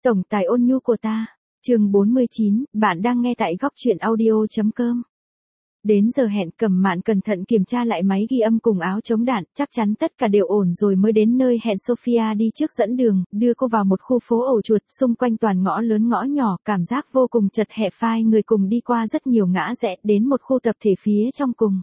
Tổng tài ôn nhu của ta. Chương 49, bạn đang nghe tại góc truyện audio.com. Đến giờ hẹn, Cẩm Mạn cẩn thận kiểm tra lại máy ghi âm cùng áo chống đạn, chắc chắn tất cả đều ổn rồi mới đến nơi hẹn. Sophia đi trước dẫn đường, đưa cô vào một khu phố ổ chuột, xung quanh toàn ngõ lớn ngõ nhỏ, cảm giác vô cùng chật hẹp, phai người cùng đi qua rất nhiều ngã rẽ, đến một khu tập thể phía trong cùng.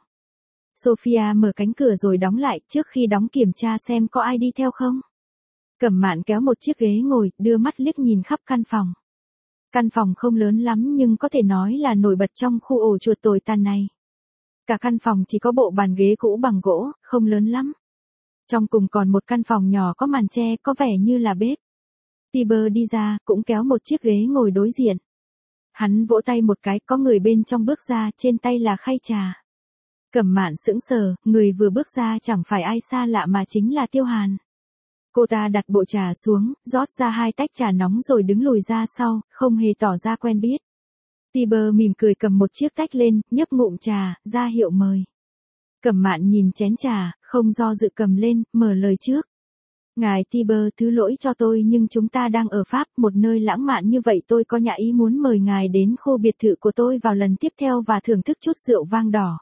Sophia mở cánh cửa rồi đóng lại, trước khi đóng kiểm tra xem có ai đi theo không. Cẩm Mạn kéo một chiếc ghế ngồi, đưa mắt liếc nhìn khắp căn phòng. Căn phòng không lớn lắm nhưng có thể nói là nổi bật trong khu ổ chuột tồi tàn này. Cả căn phòng chỉ có bộ bàn ghế cũ bằng gỗ, không lớn lắm. Trong cùng còn một căn phòng nhỏ có màn che, có vẻ như là bếp. Tiber đi ra, cũng kéo một chiếc ghế ngồi đối diện. Hắn vỗ tay một cái, có người bên trong bước ra, trên tay là khay trà. Cẩm Mạn sững sờ, người vừa bước ra chẳng phải ai xa lạ mà chính là Tiêu Hàn. Cô ta đặt bộ trà xuống, rót ra 2 tách trà nóng rồi đứng lùi ra sau, không hề tỏ ra quen biết. Tiber mỉm cười cầm một chiếc tách lên, nhấp ngụm trà, ra hiệu mời. Cẩm Mạn nhìn chén trà, không do dự cầm lên, mở lời trước. Ngài Tiber, thứ lỗi cho tôi nhưng chúng ta đang ở Pháp, một nơi lãng mạn như vậy, tôi có nhã ý muốn mời ngài đến khu biệt thự của tôi vào lần tiếp theo và thưởng thức chút rượu vang đỏ.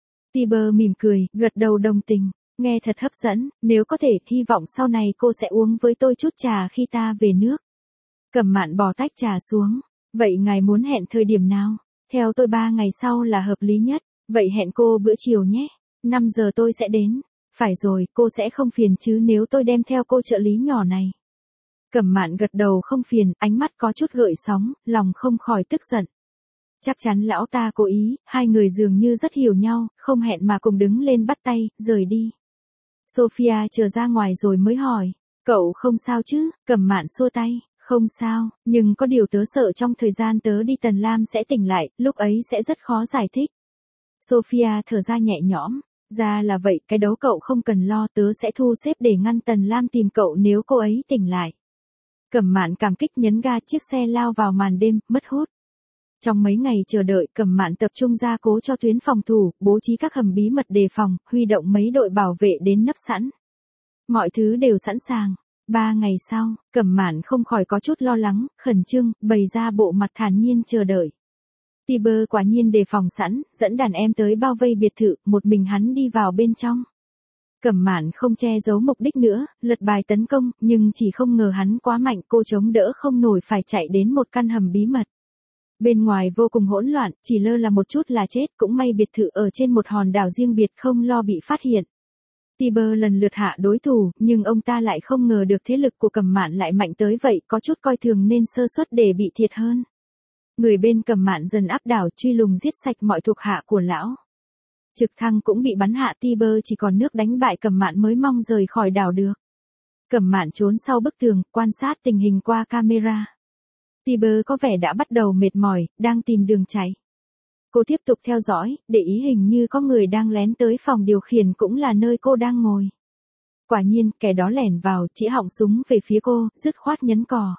Tiber mỉm cười, gật đầu đồng tình. Nghe thật hấp dẫn, nếu có thể, hy vọng sau này cô sẽ uống với tôi chút trà khi ta về nước. Cẩm Mạn bỏ tách trà xuống. Vậy ngài muốn hẹn thời điểm nào? Theo tôi 3 ngày sau là hợp lý nhất. Vậy hẹn cô bữa chiều nhé. 5 giờ tôi sẽ đến. Phải rồi, cô sẽ không phiền chứ nếu tôi đem theo cô trợ lý nhỏ này. Cẩm Mạn gật đầu không phiền, ánh mắt có chút gợn sóng, lòng không khỏi tức giận. Chắc chắn lão ta cố ý, hai người dường như rất hiểu nhau, không hẹn mà cùng đứng lên bắt tay, rời đi. Sophia chờ ra ngoài rồi mới hỏi, cậu không sao chứ? Cẩm Mạn xua tay, không sao, nhưng có điều tớ sợ trong thời gian tớ đi Tần Lam sẽ tỉnh lại, lúc ấy sẽ rất khó giải thích. Sophia thở ra nhẹ nhõm, ra là vậy, cái đấu cậu không cần lo, tớ sẽ thu xếp để ngăn Tần Lam tìm cậu nếu cô ấy tỉnh lại. Cẩm Mạn cảm kích nhấn ga, chiếc xe lao vào màn đêm, mất hút. Trong mấy ngày chờ đợi, Cẩm Mạn tập trung gia cố cho tuyến phòng thủ, bố trí các hầm bí mật đề phòng, huy động mấy đội bảo vệ đến nấp sẵn. Mọi thứ đều sẵn sàng. 3 ngày sau, Cẩm Mạn không khỏi có chút lo lắng, khẩn trương, bày ra bộ mặt thản nhiên chờ đợi. Tiber quả nhiên đề phòng sẵn, dẫn đàn em tới bao vây biệt thự, một mình hắn đi vào bên trong. Cẩm Mạn không che giấu mục đích nữa, lật bài tấn công, nhưng chỉ không ngờ hắn quá mạnh, cô chống đỡ không nổi phải chạy đến một căn hầm bí mật. Bên ngoài vô cùng hỗn loạn, chỉ lơ là một chút là chết, cũng may biệt thự ở trên một hòn đảo riêng biệt không lo bị phát hiện. Tiber lần lượt hạ đối thủ, nhưng ông ta lại không ngờ được thế lực của Cẩm Mạn lại mạnh tới vậy, có chút coi thường nên sơ suất để bị thiệt hơn. Người bên Cẩm Mạn dần áp đảo, truy lùng giết sạch mọi thuộc hạ của lão. Trực thăng cũng bị bắn hạ, Tiber chỉ còn nước đánh bại Cẩm Mạn mới mong rời khỏi đảo được. Cẩm Mạn trốn sau bức tường, quan sát tình hình qua camera. Tiber có vẻ đã bắt đầu mệt mỏi, đang tìm đường chạy. Cô tiếp tục theo dõi, để ý hình như có người đang lén tới phòng điều khiển cũng là nơi cô đang ngồi. Quả nhiên, kẻ đó lẻn vào, chỉ họng súng về phía cô, dứt khoát nhấn cò.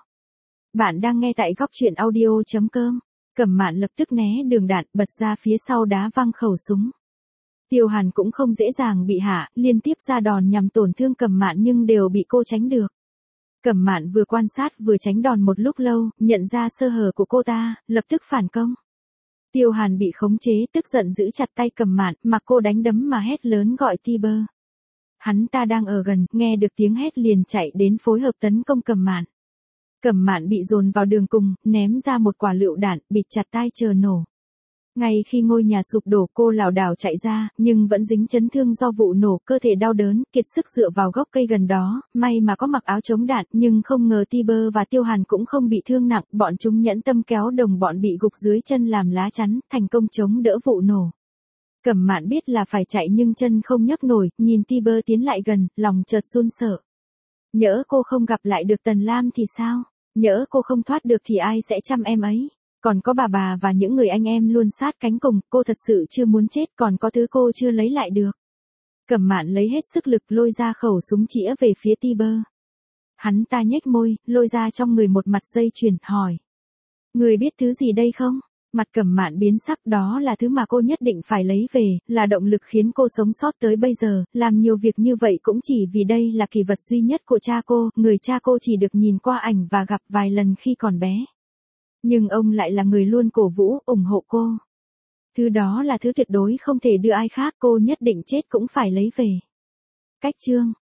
Bạn đang nghe tại góc truyện audio.com. Cẩm Mạn lập tức né đường đạn, bật ra phía sau đá văng khẩu súng. Tiêu Hàn cũng không dễ dàng bị hạ, liên tiếp ra đòn nhằm tổn thương Cẩm Mạn nhưng đều bị cô tránh được. Cẩm Mạn vừa quan sát vừa tránh đòn một lúc lâu, nhận ra sơ hở của cô ta, lập tức phản công. Tiêu Hàn bị khống chế, tức giận giữ chặt tay Cẩm Mạn, mặc cô đánh đấm mà hét lớn gọi Tiber. Hắn ta đang ở gần, nghe được tiếng hét liền chạy đến phối hợp tấn công Cẩm Mạn. Cẩm Mạn bị dồn vào đường cùng, ném ra một quả lựu đạn, bịt chặt tai chờ nổ. Ngay khi ngôi nhà sụp đổ, cô lảo đảo chạy ra, nhưng vẫn dính chấn thương do vụ nổ, cơ thể đau đớn, kiệt sức dựa vào gốc cây gần đó, may mà có mặc áo chống đạn, nhưng không ngờ Tiber và Tiêu Hàn cũng không bị thương nặng, bọn chúng nhẫn tâm kéo đồng bọn bị gục dưới chân làm lá chắn, thành công chống đỡ vụ nổ. Cẩm Mạn biết là phải chạy nhưng chân không nhấc nổi, nhìn Tiber tiến lại gần, lòng chợt run sợ. Nhỡ cô không gặp lại được Tần Lam thì sao? Nhỡ cô không thoát được thì ai sẽ chăm em ấy? Còn có bà và những người anh em luôn sát cánh cùng, cô thật sự chưa muốn chết, còn có thứ cô chưa lấy lại được. Cẩm Mạn lấy hết sức lực lôi ra khẩu súng chĩa về phía Tiber. Hắn ta nhếch môi, lôi ra trong người một mặt dây chuyền, hỏi. Người biết thứ gì đây không? Mặt Cẩm Mạn biến sắc, đó là thứ mà cô nhất định phải lấy về, là động lực khiến cô sống sót tới bây giờ, làm nhiều việc như vậy cũng chỉ vì đây là kỷ vật duy nhất của cha cô, người cha cô chỉ được nhìn qua ảnh và gặp vài lần khi còn bé. Nhưng ông lại là người luôn cổ vũ, ủng hộ cô. Thứ đó là thứ tuyệt đối không thể đưa ai khác, cô nhất định chết cũng phải lấy về. Cách chương